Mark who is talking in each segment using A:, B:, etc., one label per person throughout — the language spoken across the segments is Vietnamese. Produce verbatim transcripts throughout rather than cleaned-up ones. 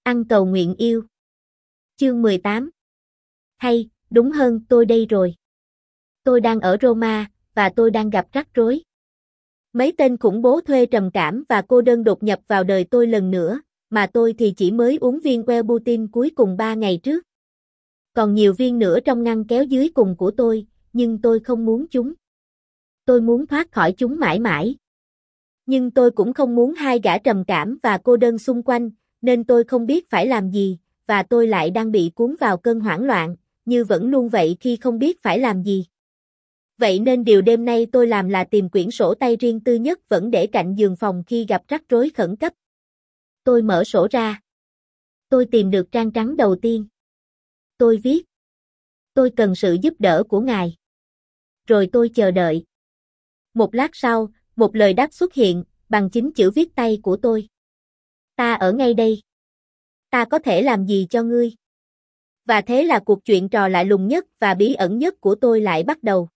A: Ăn cầu nguyện yêu. Chương mười tám. Hay, đúng hơn, tôi đây rồi. Tôi đang ở Roma, và tôi đang gặp rắc rối. Mấy tên khủng bố thuê trầm cảm và cô đơn đột nhập vào đời tôi lần nữa, mà tôi thì chỉ mới uống viên Wellbutrin cuối cùng ba ngày trước. Còn nhiều viên nữa trong ngăn kéo dưới cùng của tôi, nhưng tôi không muốn chúng. Tôi muốn thoát khỏi chúng mãi mãi. Nhưng tôi cũng không muốn hai gã trầm cảm và cô đơn xung quanh, nên tôi không biết phải làm gì, và tôi lại đang bị cuốn vào cơn hoảng loạn, như vẫn luôn vậy khi không biết phải làm gì. Vậy nên điều đêm nay tôi làm là tìm quyển sổ tay riêng tư nhất vẫn để cạnh giường phòng khi gặp rắc rối khẩn cấp. Tôi mở sổ ra. Tôi tìm được trang trắng đầu tiên. Tôi viết: tôi cần sự giúp đỡ của ngài. Rồi tôi chờ đợi. Một lát sau, một lời đáp xuất hiện, bằng chính chữ viết tay của tôi. Ta ở ngay đây. Ta có thể làm gì cho ngươi? Và thế là cuộc chuyện trò lạ lùng nhất và bí ẩn nhất của tôi lại bắt đầu.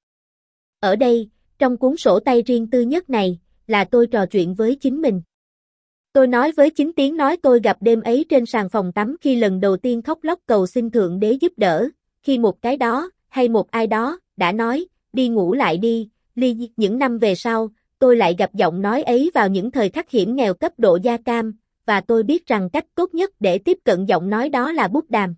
A: Ở đây, trong cuốn sổ tay riêng tư nhất này, là tôi trò chuyện với chính mình. Tôi nói với chính tiếng nói tôi gặp đêm ấy trên sàn phòng tắm khi lần đầu tiên khóc lóc cầu xin Thượng Đế giúp đỡ, khi một cái đó, hay một ai đó, đã nói, đi ngủ lại đi, Ly. Những năm về sau, tôi lại gặp giọng nói ấy vào những thời khắc hiểm nghèo cấp độ da cam, và tôi biết rằng cách tốt nhất để tiếp cận giọng nói đó là bút đàm.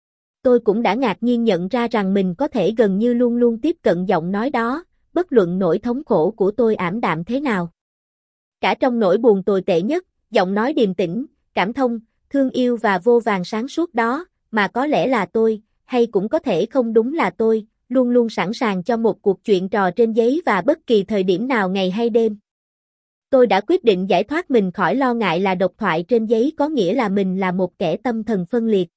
A: Tôi cũng đã ngạc nhiên nhận ra rằng mình có thể gần như luôn luôn tiếp cận giọng nói đó, bất luận nỗi thống khổ của tôi ảm đạm thế nào. Cả trong nỗi buồn tồi tệ nhất, giọng nói điềm tĩnh, cảm thông, thương yêu và vô vàn sáng suốt đó, mà có lẽ là tôi, hay cũng có thể không đúng là tôi, luôn luôn sẵn sàng cho một cuộc chuyện trò trên giấy và bất kỳ thời điểm nào ngày hay đêm. Tôi đã quyết định giải thoát mình khỏi lo ngại là độc thoại trên giấy có nghĩa là mình là một kẻ tâm thần phân liệt.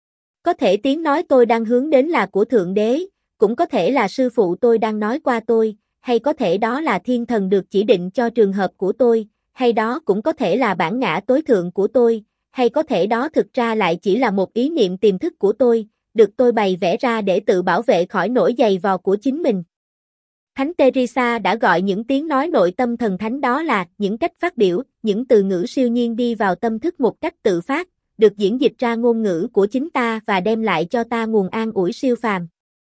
A: Có thể tiếng nói tôi đang hướng đến là của Thượng Đế, cũng có thể là sư phụ tôi đang nói qua tôi, hay có thể đó là thiên thần được chỉ định cho trường hợp của tôi, hay đó cũng có thể là bản ngã tối thượng của tôi, hay có thể đó thực ra lại chỉ là một ý niệm tiềm thức của tôi, được tôi bày vẽ ra để tự bảo vệ khỏi nỗi giày vò của chính mình. Thánh Teresa đã gọi những tiếng nói nội tâm thần thánh đó là những cách phát biểu, những từ ngữ siêu nhiên đi vào tâm thức một cách tự phát, được diễn dịch ra ngôn ngữ của chính ta và đem lại cho ta nguồn an ủi siêu phàm.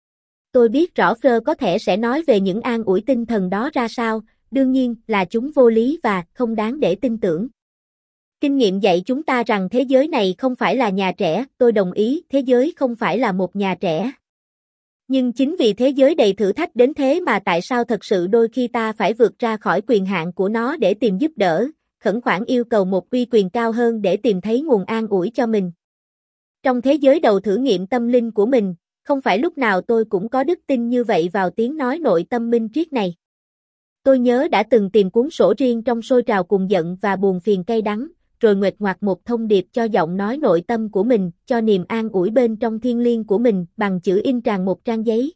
A: Tôi biết rõ Freud có thể sẽ nói về những an ủi tinh thần đó ra sao, đương nhiên là chúng vô lý và không đáng để tin tưởng. Kinh nghiệm dạy chúng ta rằng thế giới này không phải là nhà trẻ, tôi đồng ý, thế giới không phải là một nhà trẻ. Nhưng chính vì thế giới đầy thử thách đến thế mà tại sao thật sự đôi khi ta phải vượt ra khỏi quyền hạn của nó để tìm giúp đỡ, khẩn khoản yêu cầu một uy quyền cao hơn để tìm thấy nguồn an ủi cho mình. Trong thế giới đầu thử nghiệm tâm linh của mình, không phải lúc nào tôi cũng có đức tin như vậy vào tiếng nói nội tâm minh triết này. Tôi nhớ đã từng tìm cuốn sổ riêng trong sôi trào cùng giận và buồn phiền cay đắng, rồi nguệch ngoạc một thông điệp cho giọng nói nội tâm của mình, cho niềm an ủi bên trong thiêng liêng của mình, bằng chữ in tràn một trang giấy.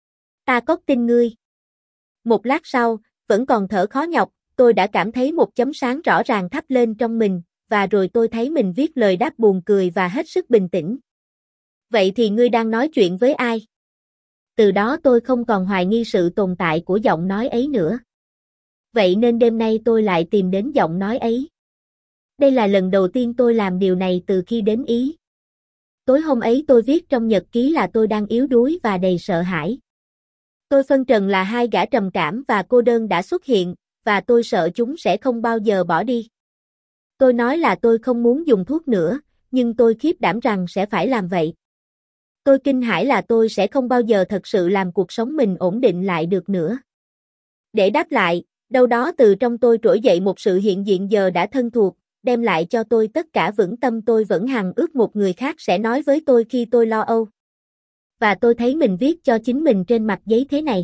A: Ta có tin ngươi. Một lát sau, vẫn còn thở khó nhọc, tôi đã cảm thấy một chấm sáng rõ ràng thắp lên trong mình, và rồi tôi thấy mình viết lời đáp buồn cười và hết sức bình tĩnh. Vậy thì ngươi đang nói chuyện với ai? Từ đó tôi không còn hoài nghi sự tồn tại của giọng nói ấy nữa. Vậy nên đêm nay tôi lại tìm đến giọng nói ấy. Đây là lần đầu tiên tôi làm điều này từ khi đến Ý. Tối hôm ấy tôi viết trong nhật ký là tôi đang yếu đuối và đầy sợ hãi. Tôi phân trần là hai gã trầm cảm và cô đơn đã xuất hiện, và tôi sợ chúng sẽ không bao giờ bỏ đi. Tôi nói là tôi không muốn dùng thuốc nữa, nhưng tôi khiếp đảm rằng sẽ phải làm vậy. Tôi kinh hãi là tôi sẽ không bao giờ thật sự làm cuộc sống mình ổn định lại được nữa. Để đáp lại, đâu đó từ trong tôi trỗi dậy một sự hiện diện giờ đã thân thuộc, đem lại cho tôi tất cả vững tâm tôi vẫn hằng ước một người khác sẽ nói với tôi khi tôi lo âu. Và tôi thấy mình viết cho chính mình trên mặt giấy thế này.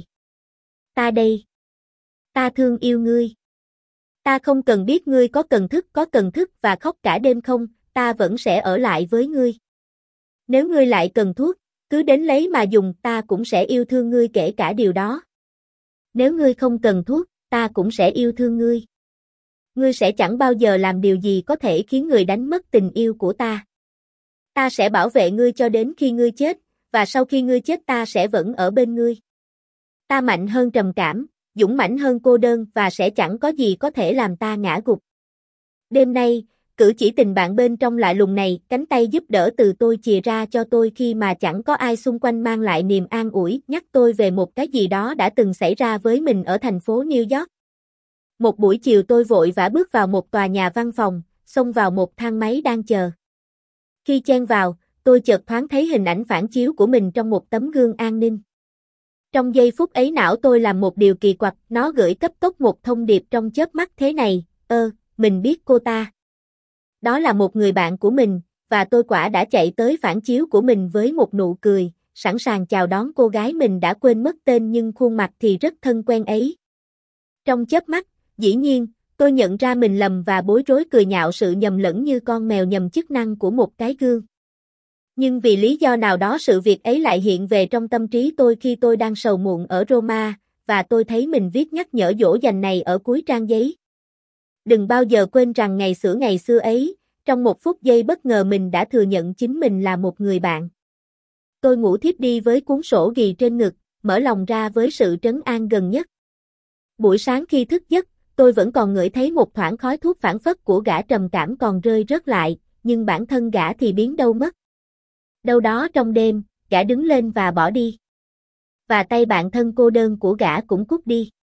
A: Ta đây. Ta thương yêu ngươi. Ta không cần biết ngươi có cần thức có cần thức và khóc cả đêm không, ta vẫn sẽ ở lại với ngươi. Nếu ngươi lại cần thuốc, cứ đến lấy mà dùng, ta cũng sẽ yêu thương ngươi kể cả điều đó. Nếu ngươi không cần thuốc, ta cũng sẽ yêu thương ngươi. Ngươi sẽ chẳng bao giờ làm điều gì có thể khiến người đánh mất tình yêu của ta. Ta sẽ bảo vệ ngươi cho đến khi ngươi chết, và sau khi ngươi chết ta sẽ vẫn ở bên ngươi. Ta mạnh hơn trầm cảm, dũng mãnh hơn cô đơn và sẽ chẳng có gì có thể làm ta ngã gục. Đêm nay, cử chỉ tình bạn bên trong lạ lùng này, cánh tay giúp đỡ từ tôi chìa ra cho tôi khi mà chẳng có ai xung quanh mang lại niềm an ủi, nhắc tôi về một cái gì đó đã từng xảy ra với mình ở thành phố New York. Một buổi chiều tôi vội vã bước vào một tòa nhà văn phòng, xông vào một thang máy đang chờ. Khi chen vào, tôi chợt thoáng thấy hình ảnh phản chiếu của mình trong một tấm gương an ninh. Trong giây phút ấy não tôi làm một điều kỳ quặc, nó gửi cấp tốc một thông điệp trong chớp mắt thế này, ơ, mình biết cô ta. Đó là một người bạn của mình, và tôi quả đã chạy tới phản chiếu của mình với một nụ cười, sẵn sàng chào đón cô gái mình đã quên mất tên nhưng khuôn mặt thì rất thân quen ấy. Trong chớp mắt, dĩ nhiên, tôi nhận ra mình lầm và bối rối cười nhạo sự nhầm lẫn như con mèo nhầm chức năng của một cái gương. Nhưng vì lý do nào đó sự việc ấy lại hiện về trong tâm trí tôi khi tôi đang sầu muộn ở Roma, và tôi thấy mình viết nhắc nhở dỗ dành này ở cuối trang giấy. Đừng bao giờ quên rằng ngày xưa ngày xưa ấy, trong một phút giây bất ngờ mình đã thừa nhận chính mình là một người bạn. Tôi ngủ thiếp đi với cuốn sổ ghi trên ngực, mở lòng ra với sự trấn an gần nhất. Buổi sáng khi thức giấc, tôi vẫn còn ngửi thấy một thoảng khói thuốc phảng phất của gã trầm cảm còn rơi rớt lại, nhưng bản thân gã thì biến đâu mất. Đâu đó trong đêm, gã đứng lên và bỏ đi. Và tay bạn thân cô đơn của gã cũng cút đi.